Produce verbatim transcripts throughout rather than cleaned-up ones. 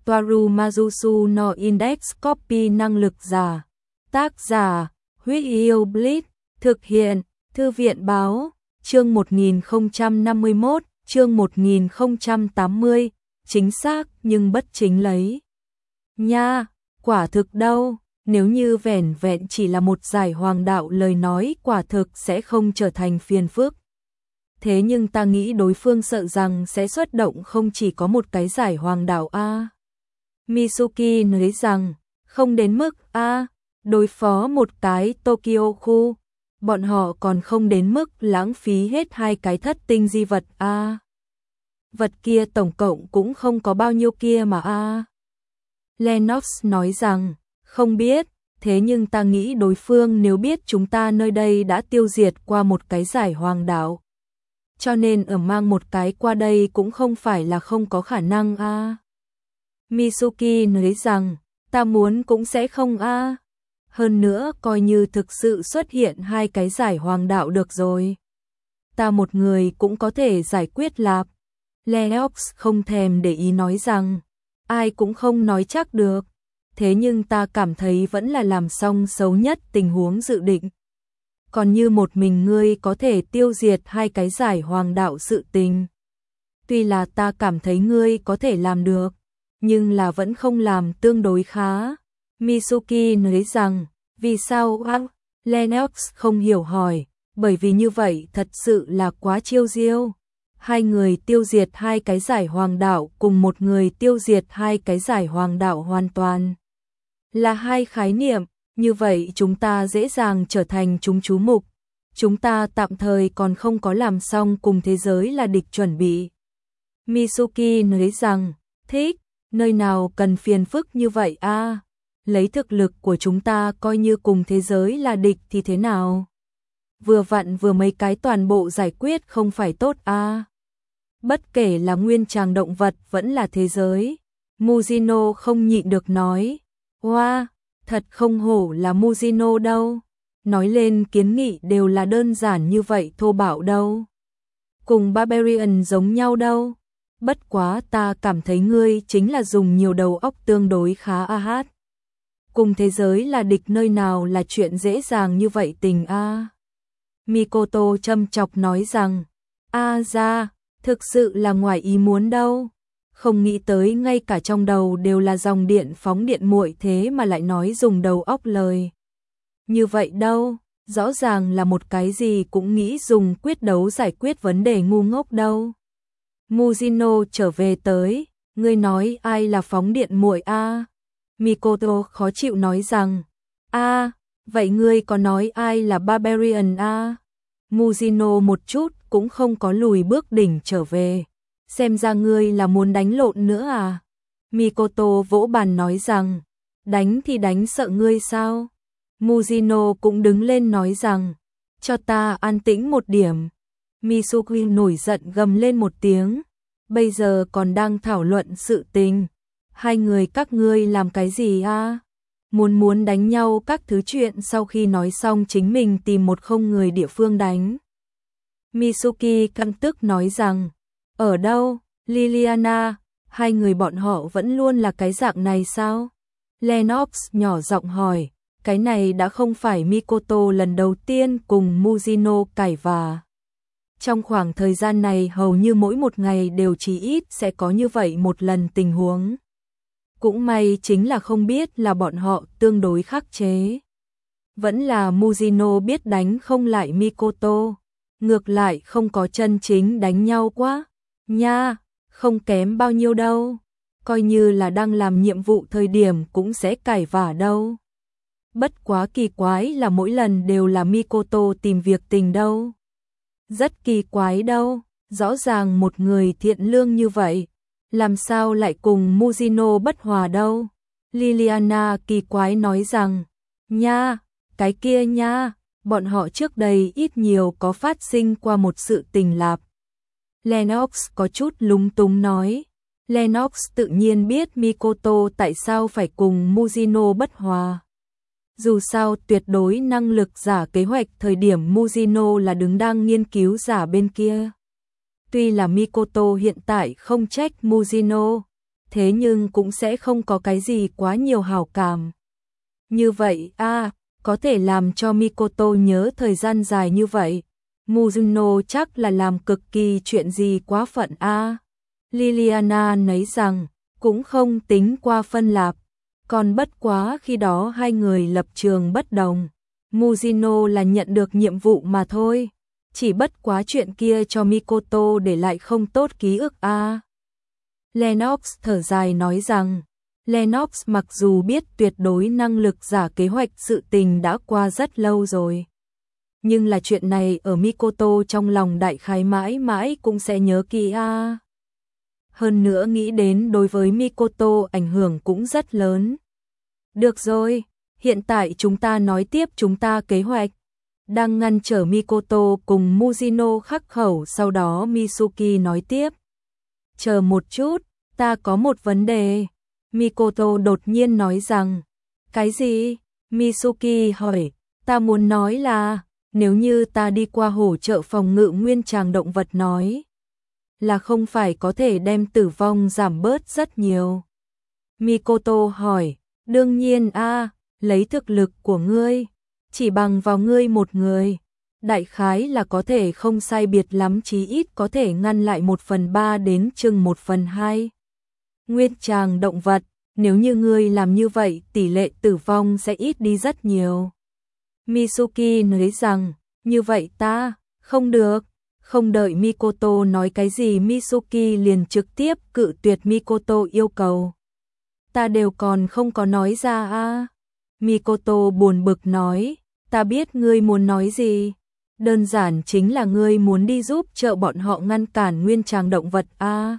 Toaru Majusu no Index Copy năng lực giả. Tác giả, Huyết Yêu Bleach, thực hiện, Thư viện báo, chương một nghìn không trăm năm mươi mốt, chương một nghìn không trăm tám mươi, chính xác nhưng bất chính lấy. Nha, quả thực đâu, nếu như vẻn vẹn chỉ là một giải hoàng đạo lời nói quả thực sẽ không trở thành phiền phức. Thế nhưng ta nghĩ đối phương sợ rằng sẽ xuất động không chỉ có một cái giải hoàng đạo A. Mitsuki nói rằng, không đến mức A, đối phó một cái Tokyo khu, bọn họ còn không đến mức lãng phí hết hai cái thất tinh di vật A. Vật kia tổng cộng cũng không có bao nhiêu kia mà A. Lennox nói rằng, không biết, thế nhưng ta nghĩ đối phương nếu biết chúng ta nơi đây đã tiêu diệt qua một cái giải hoàng đạo. Cho nên ở mang một cái qua đây cũng không phải là không có khả năng a. Mitsuki nói rằng, ta muốn cũng sẽ không a. Hơn nữa coi như thực sự xuất hiện hai cái giải hoàng đạo được rồi. Ta một người cũng có thể giải quyết lạp. Lennox không thèm để ý nói rằng, ai cũng không nói chắc được. Thế nhưng ta cảm thấy vẫn là làm xong xấu nhất tình huống dự định. Còn như một mình ngươi có thể tiêu diệt hai cái giải hoàng đạo sự tình. Tuy là ta cảm thấy ngươi có thể làm được, nhưng là vẫn không làm tương đối khá. Mitsuki nói rằng, vì sao á? Lennox không hiểu hỏi, bởi vì như vậy thật sự là quá chiêu diêu. Hai người tiêu diệt hai cái giải hoàng đạo cùng một người tiêu diệt hai cái giải hoàng đạo hoàn toàn là hai khái niệm. Như vậy chúng ta dễ dàng trở thành chúng chú mục. Chúng ta tạm thời còn không có làm xong cùng thế giới là địch chuẩn bị. Mitsuki nói rằng, thích, nơi nào cần phiền phức như vậy a? À? Lấy thực lực của chúng ta coi như cùng thế giới là địch thì thế nào? Vừa vặn vừa mấy cái toàn bộ giải quyết không phải tốt a? À? Bất kể là nguyên tràng động vật vẫn là thế giới. Mujino không nhịn được nói, wow, thật không hổ là Mujino đâu. Nói lên kiến nghị đều là đơn giản như vậy thô bạo đâu. Cùng Barbarian giống nhau đâu. Bất quá ta cảm thấy ngươi chính là dùng nhiều đầu óc tương đối khá a hát. Cùng thế giới là địch nơi nào là chuyện dễ dàng như vậy tình a. Mikoto châm chọc nói rằng, a ra, thực sự là ngoài ý muốn đâu. Không nghĩ tới ngay cả trong đầu đều là dòng điện phóng điện muội thế mà lại nói dùng đầu óc lời. Như vậy đâu, rõ ràng là một cái gì cũng nghĩ dùng quyết đấu giải quyết vấn đề ngu ngốc đâu. Mujino trở về tới, ngươi nói ai là phóng điện muội a? Mikoto khó chịu nói rằng, a, vậy ngươi có nói ai là Barbarian a? Mujino một chút cũng không có lùi bước đỉnh trở về. Xem ra ngươi là muốn đánh lộn nữa à? Mikoto vỗ bàn nói rằng, đánh thì đánh sợ ngươi sao? Mujino cũng đứng lên nói rằng, cho ta an tĩnh một điểm. Mitsuki nổi giận gầm lên một tiếng, bây giờ còn đang thảo luận sự tình. Hai người các ngươi làm cái gì a? Muốn muốn đánh nhau các thứ chuyện sau khi nói xong chính mình tìm một không người địa phương đánh. Mitsuki căm tức nói rằng, ở đâu, Liliana, hai người bọn họ vẫn luôn là cái dạng này sao? Lennox nhỏ giọng hỏi, cái này đã không phải Mikoto lần đầu tiên cùng Mujino cãi vã. Trong khoảng thời gian này hầu như mỗi một ngày đều chỉ ít sẽ có như vậy một lần tình huống. Cũng may chính là không biết là bọn họ tương đối khắc chế. Vẫn là Mujino biết đánh không lại Mikoto, ngược lại không có chân chính đánh nhau quá. Nha, không kém bao nhiêu đâu, coi như là đang làm nhiệm vụ thời điểm cũng sẽ cãi vã đâu. Bất quá kỳ quái là mỗi lần đều là Mikoto tìm việc tình đâu. Rất kỳ quái đâu, rõ ràng một người thiện lương như vậy, làm sao lại cùng Mujino bất hòa đâu. Liliana kỳ quái nói rằng, nha, cái kia nha, bọn họ trước đây ít nhiều có phát sinh qua một sự tình lạp. Lennox có chút lúng túng nói. Lennox tự nhiên biết Mikoto tại sao phải cùng Mujino bất hòa. Dù sao tuyệt đối năng lực giả kế hoạch thời điểm Mujino là đứng đang nghiên cứu giả bên kia. Tuy là Mikoto hiện tại không trách Mujino, thế nhưng cũng sẽ không có cái gì quá nhiều hảo cảm. Như vậy a, à, có thể làm cho Mikoto nhớ thời gian dài như vậy. Mizuno chắc là làm cực kỳ chuyện gì quá phận a. À. Liliana nói rằng, cũng không tính qua phân lạp, còn bất quá khi đó hai người lập trường bất đồng. Mizuno là nhận được nhiệm vụ mà thôi, chỉ bất quá chuyện kia cho Mikoto để lại không tốt ký ức a. À. Lennox thở dài nói rằng, Lennox mặc dù biết tuyệt đối năng lực giả kế hoạch sự tình đã qua rất lâu rồi, nhưng là chuyện này ở Mikoto trong lòng đại khái mãi mãi cũng sẽ nhớ kỹ a. À. Hơn nữa nghĩ đến đối với Mikoto ảnh hưởng cũng rất lớn. Được rồi, hiện tại chúng ta nói tiếp chúng ta kế hoạch. Đang ngăn trở Mikoto cùng Muzino khắc khẩu, sau đó Mitsuki nói tiếp. Chờ một chút, ta có một vấn đề. Mikoto đột nhiên nói rằng. Cái gì? Mitsuki hỏi. Ta muốn nói là, nếu như ta đi qua hỗ trợ phòng ngự nguyên tràng động vật nói, là không phải có thể đem tử vong giảm bớt rất nhiều. Mikoto hỏi. Đương nhiên a, à, lấy thực lực của ngươi, chỉ bằng vào ngươi một người, đại khái là có thể không sai biệt lắm, chí ít có thể ngăn lại một phần ba đến chừng một phần hai. Nguyên tràng động vật, nếu như ngươi làm như vậy tỷ lệ tử vong sẽ ít đi rất nhiều. Mitsuki nói rằng, như vậy ta, không được. Không đợi Mikoto nói cái gì, Mitsuki liền trực tiếp cự tuyệt Mikoto yêu cầu. Ta đều còn không có nói ra a. À. Mikoto buồn bực nói, ta biết ngươi muốn nói gì. Đơn giản chính là ngươi muốn đi giúp trợ bọn họ ngăn cản nguyên tràng động vật a. À.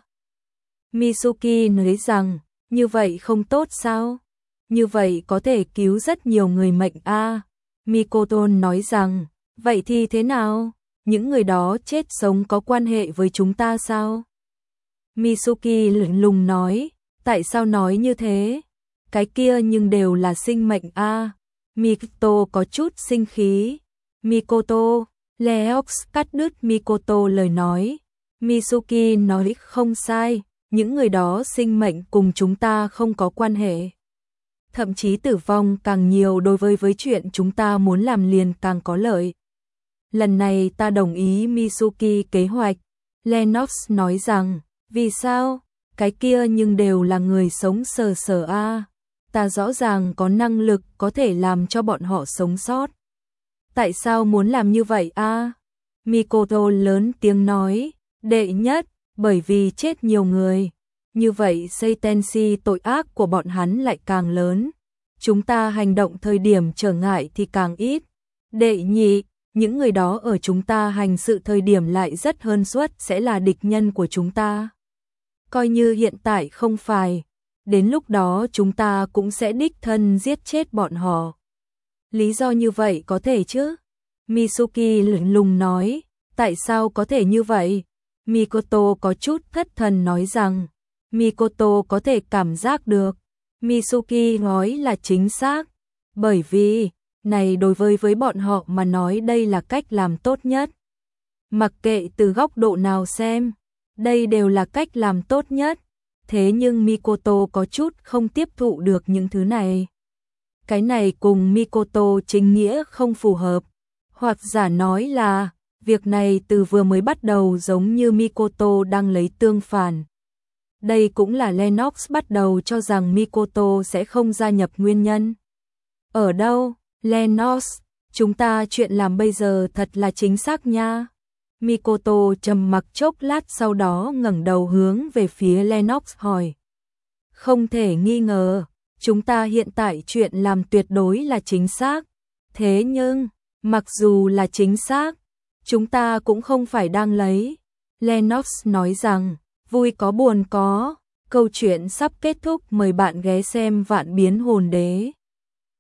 Mitsuki nói rằng, như vậy không tốt sao? Như vậy có thể cứu rất nhiều người mệnh a. À. Mikoto nói rằng, vậy thì thế nào? Những người đó chết sống có quan hệ với chúng ta sao? Mitsuki lạnh lùng nói, tại sao nói như thế? Cái kia nhưng đều là sinh mệnh a. À. Mikoto có chút sinh khí. Mikoto, Leox cắt đứt Mikoto lời nói. Mitsuki nói không sai, những người đó sinh mệnh cùng chúng ta không có quan hệ. Thậm chí tử vong càng nhiều đối với với chuyện chúng ta muốn làm liền càng có lợi. Lần này ta đồng ý Mitsuki kế hoạch. Lennox nói rằng, vì sao? Cái kia nhưng đều là người sống sờ sờ a. À. Ta rõ ràng có năng lực có thể làm cho bọn họ sống sót. Tại sao muốn làm như vậy a? À? Mikoto lớn tiếng nói, đệ nhất, bởi vì chết nhiều người. Như vậy Seitenshi tội ác của bọn hắn lại càng lớn. Chúng ta hành động thời điểm trở ngại thì càng ít. Đệ nhị, những người đó ở chúng ta hành sự thời điểm lại rất hơn suất sẽ là địch nhân của chúng ta. Coi như hiện tại không phải, đến lúc đó chúng ta cũng sẽ đích thân giết chết bọn họ. Lý do như vậy có thể chứ? Mitsuki lạnh lùng nói, tại sao có thể như vậy? Mikoto có chút thất thần nói rằng, Mikoto có thể cảm giác được. Mitsuki nói là chính xác, bởi vì, này đối với với bọn họ mà nói đây là cách làm tốt nhất. Mặc kệ từ góc độ nào xem, đây đều là cách làm tốt nhất. Thế nhưng Mikoto có chút không tiếp thụ được những thứ này. Cái này cùng Mikoto chính nghĩa không phù hợp. Hoặc giả nói là, việc này từ vừa mới bắt đầu giống như Mikoto đang lấy tương phản. Đây cũng là Lennox bắt đầu cho rằng Mikoto sẽ không gia nhập nguyên nhân. Ở đâu, Lennox, chúng ta chuyện làm bây giờ thật là chính xác nha. Mikoto trầm mặc chốc lát sau đó ngẩng đầu hướng về phía Lennox hỏi. Không thể nghi ngờ, chúng ta hiện tại chuyện làm tuyệt đối là chính xác. Thế nhưng, mặc dù là chính xác, chúng ta cũng không phải đang lấy. Lennox nói rằng, vui có buồn có, câu chuyện sắp kết thúc, mời bạn ghé xem Vạn Biến Hồn Đế.